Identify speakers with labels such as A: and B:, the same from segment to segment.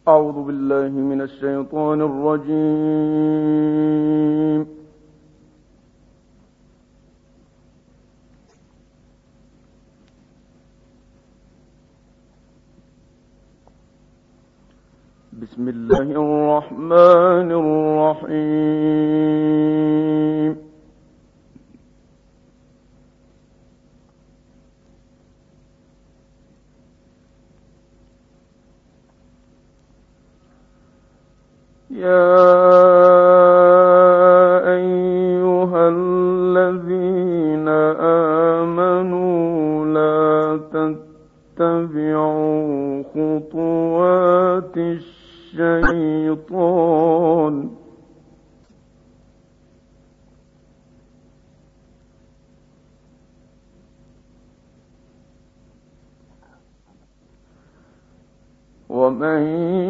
A: أعوذ بالله من الشيطان الرجيم. بسم الله الرحمن الرحيم. يا أيها الذين آمنوا لا تتبعوا خطوات الشيطان ومن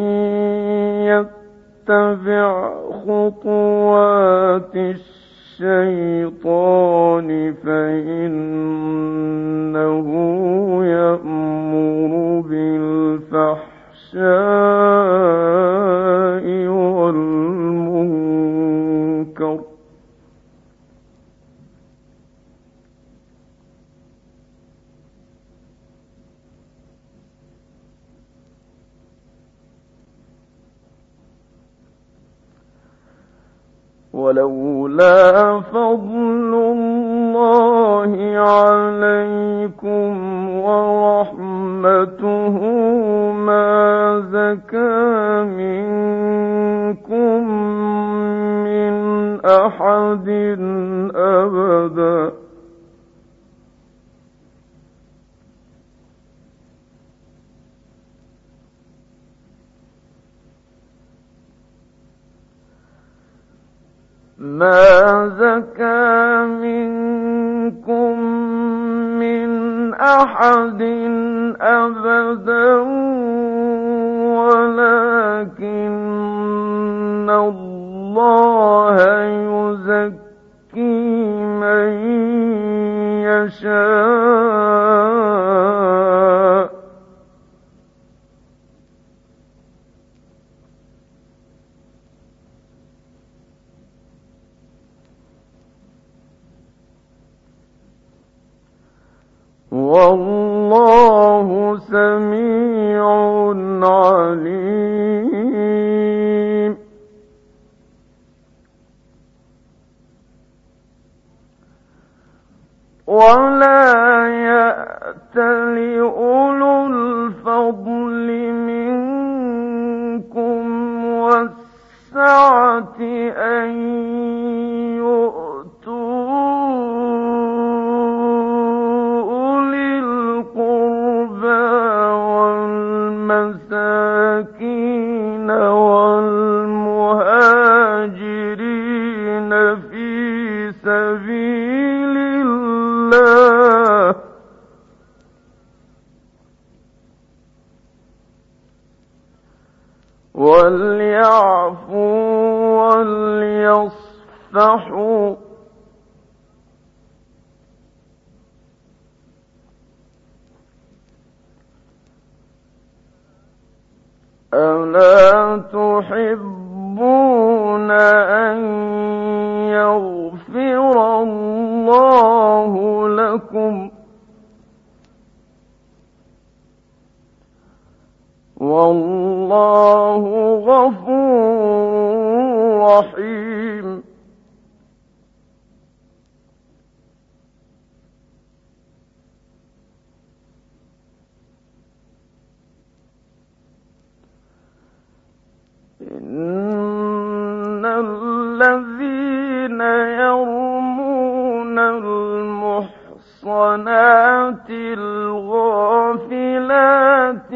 A: يتبع خطوات الشيطان فإنه يأمر بالفحشاء والمنكر ولولا فضل الله عليكم ورحمته ما زكى منكم من أحد أبدا ما زكى منكم من أحد أبدا ولكن الله يزكي من يشاء والله سميع عليم. ولا يأتل أولو الفضل منكم والسعة أن المساكين والمهاجرين في سبيل الله وليعفوا وليصفحوا ألا تحبون أن يغفر الله لكم والله غفور رحيم. إن الذين يرمون المحصنات الغافلات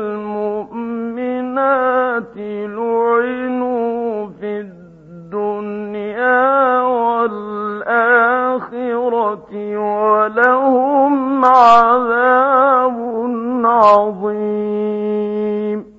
A: المؤمنات لعنوا في الدنيا والآخرة ولهم عذاب عظيم.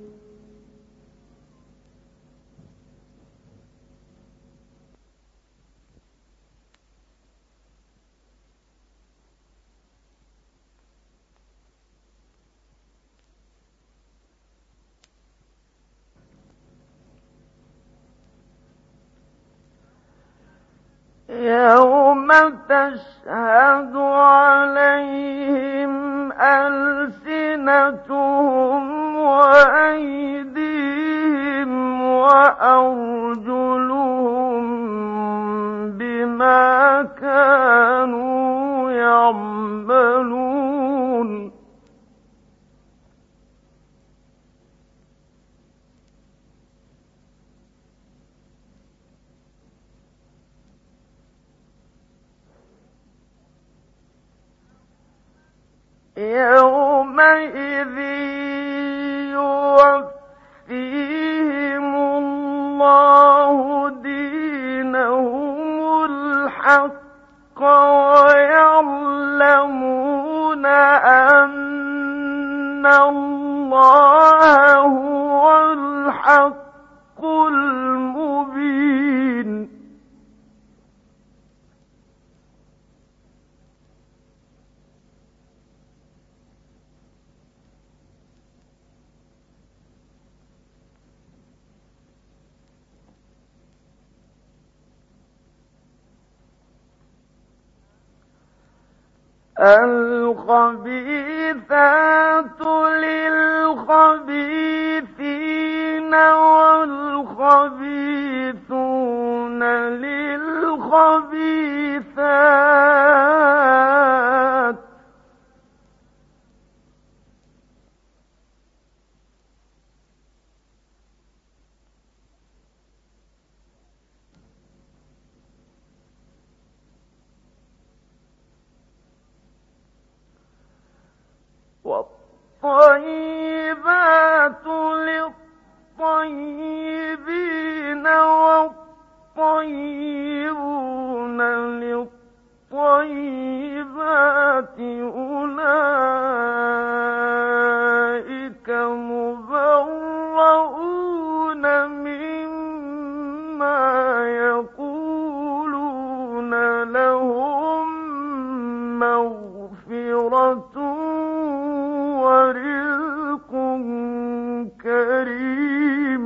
A: يوم تشهد عليهم ألسنتهم وأيديهم وأرجلهم بما كانوا يعملون يومئذ يوفيهم الله دينهم الحق ويعلمون أن الله هو الحق المبين الخبيثات للخبيثين والخبيثون للخبيثات والطيبات للطيبين والطيبون للطيبات أولئك مبرؤون مما يقولون لهم مغفرة ورزق كريم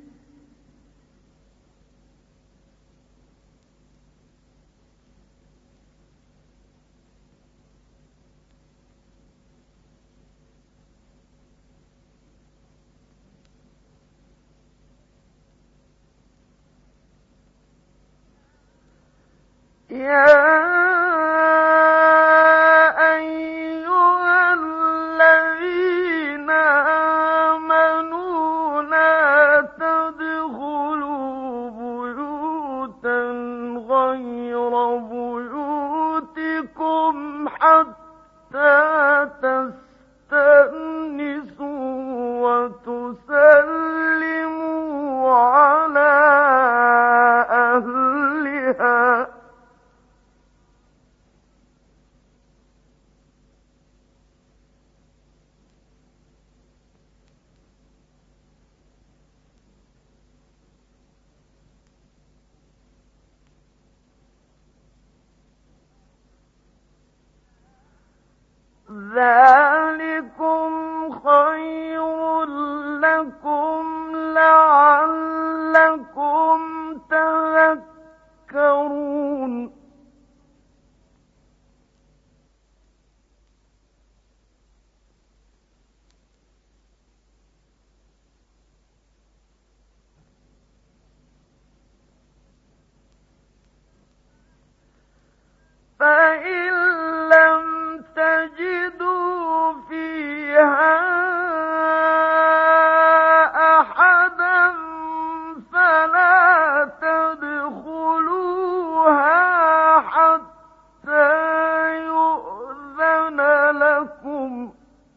A: يا أيها الذين آمنوا لا تدخلوا بيوتا غير بيوتكم حتى تستأنسوا وتسلموا على أهلها ذلكم خير لكم لعلكم تذكرون فإن لم تجدوا فيها أحدا فلا تدخلوها حتى يؤذن لكم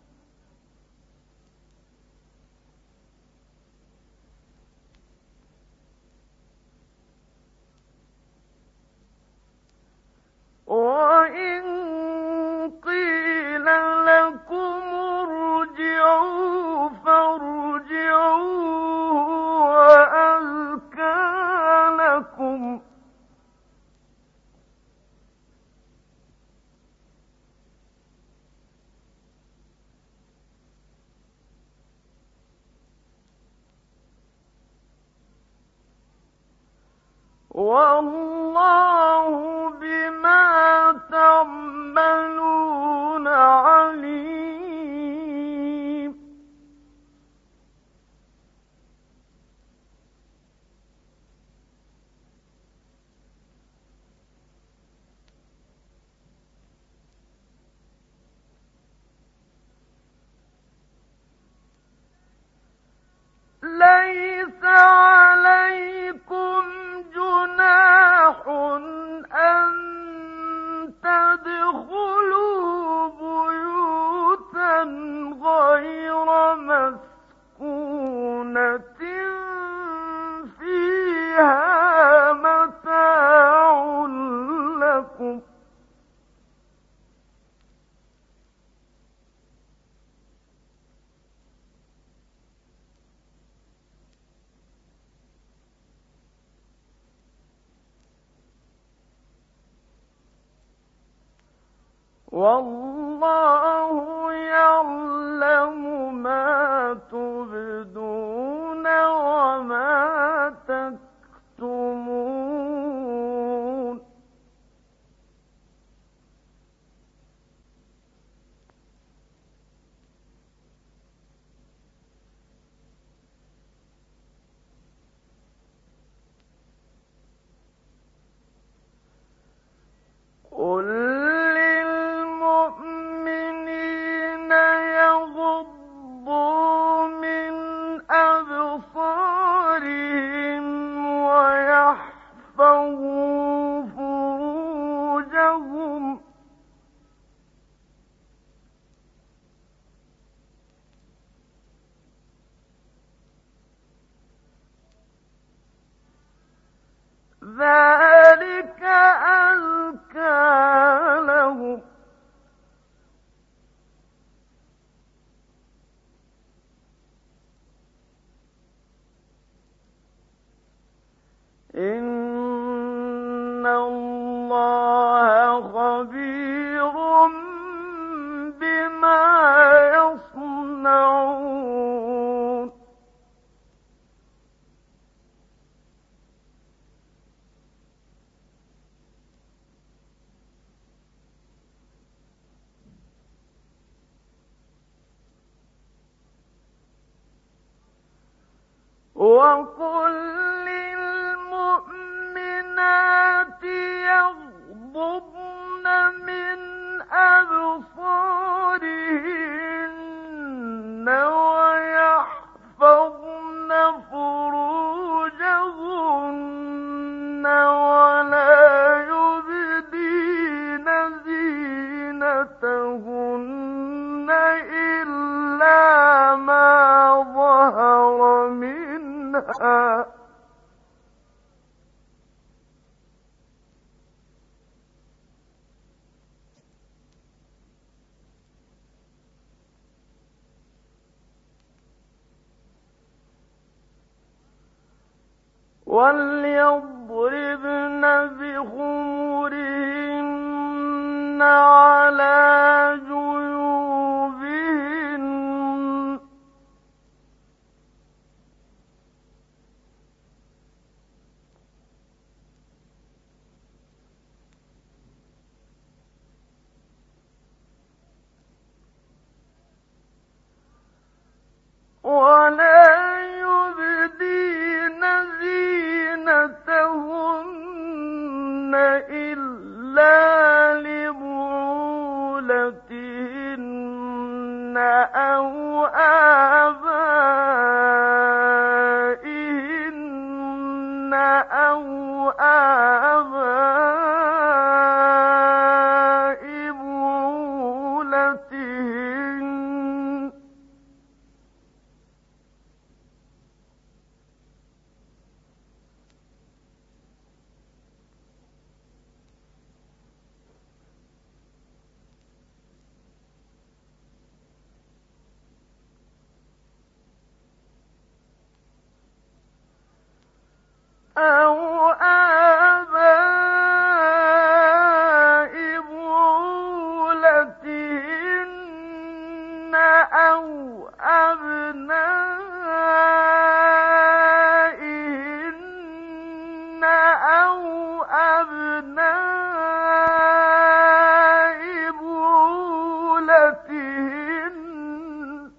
A: وإن قيل لكم ارجعوا فارجعوا وأزكى لكم والله والله يعلم ما تبدون وما تكتمون قل للمؤمنين يغضوا من أبصارهم ويحفظوا فروجهم ذلك أزكى لهم إن الله خبير بما يصنعون وقل للمؤمنات يغضضن من أبصارهن ويحفظن فروجهن ولا يبدين زينتهن إلا ما ظهر منها وليضربن بخمرهن على جيوبهن ولا يبدين زينتهن إلا لبعولتهن أو آبائهن أو آباء بعولتهن أو آباء بعولتهن أو أبنائهن أو أبناء بعولتهن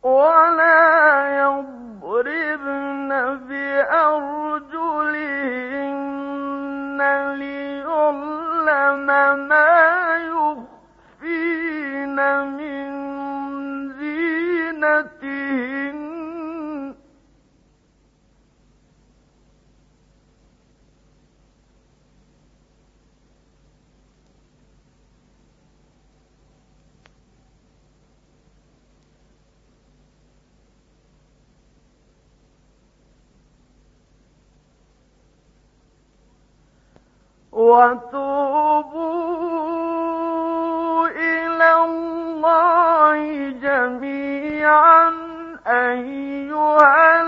A: ولا يضربن بأرجلهن ليعلم ما يخفين من زينتهن وتوبوا إلى الله جميعا أيها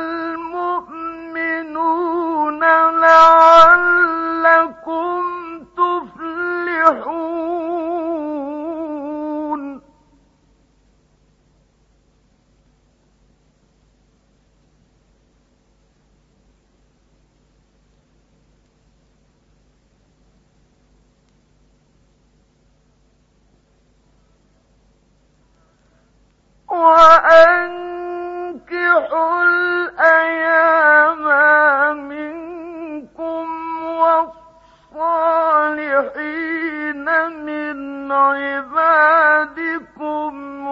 A: المؤمنون لعلكم تفلحون وأنكحوا الأيام منكم والصالحين من عبادكم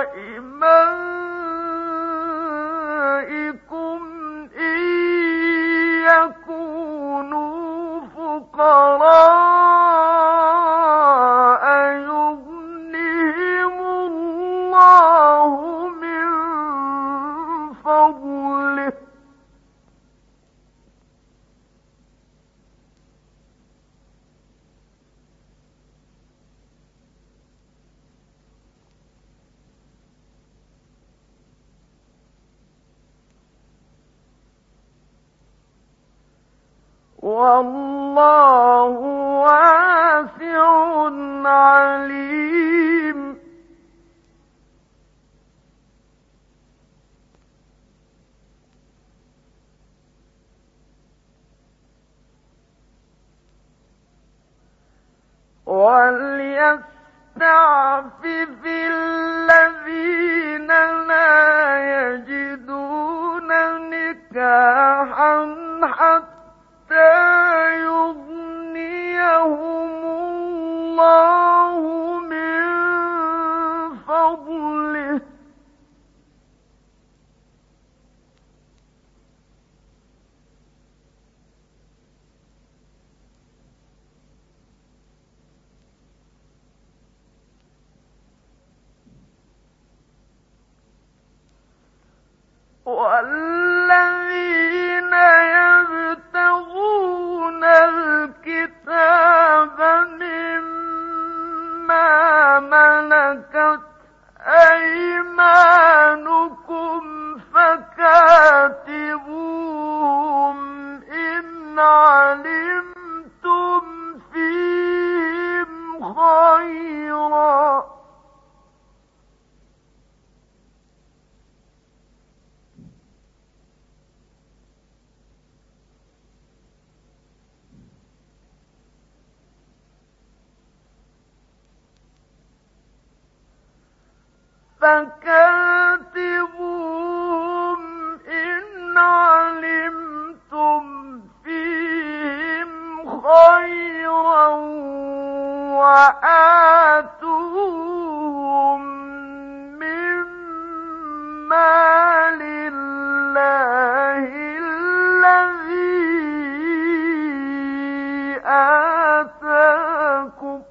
A: وإمائكم إن يكونوا فقراء يغنهم الله من فضله والله واسع عليم وليستعفف الذين لا يجدون نكاحا حتى يغنيهم الله من فضله والذين يبتغون الكتاب مما ملكت أيمانكم فكاتبوهم إن علمتم فيهم خيرا فكاتبوهم إن علمتم فيهم خيرا وآتوهم مما لله الذي آتاكم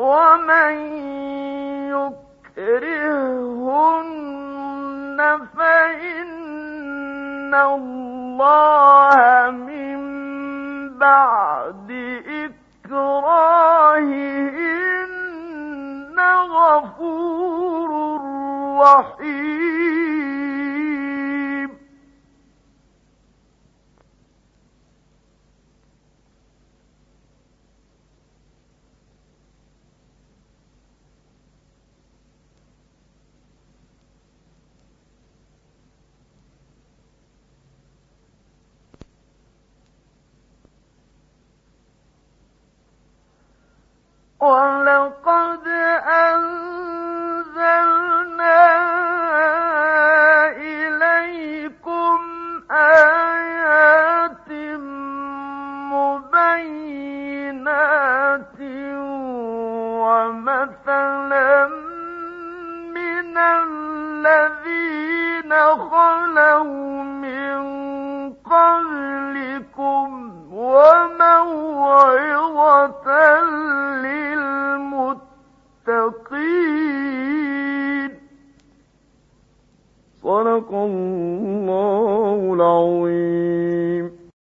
A: ومن يكرههن فإن الله من بعد إكراههن غفور رحيم. ولقد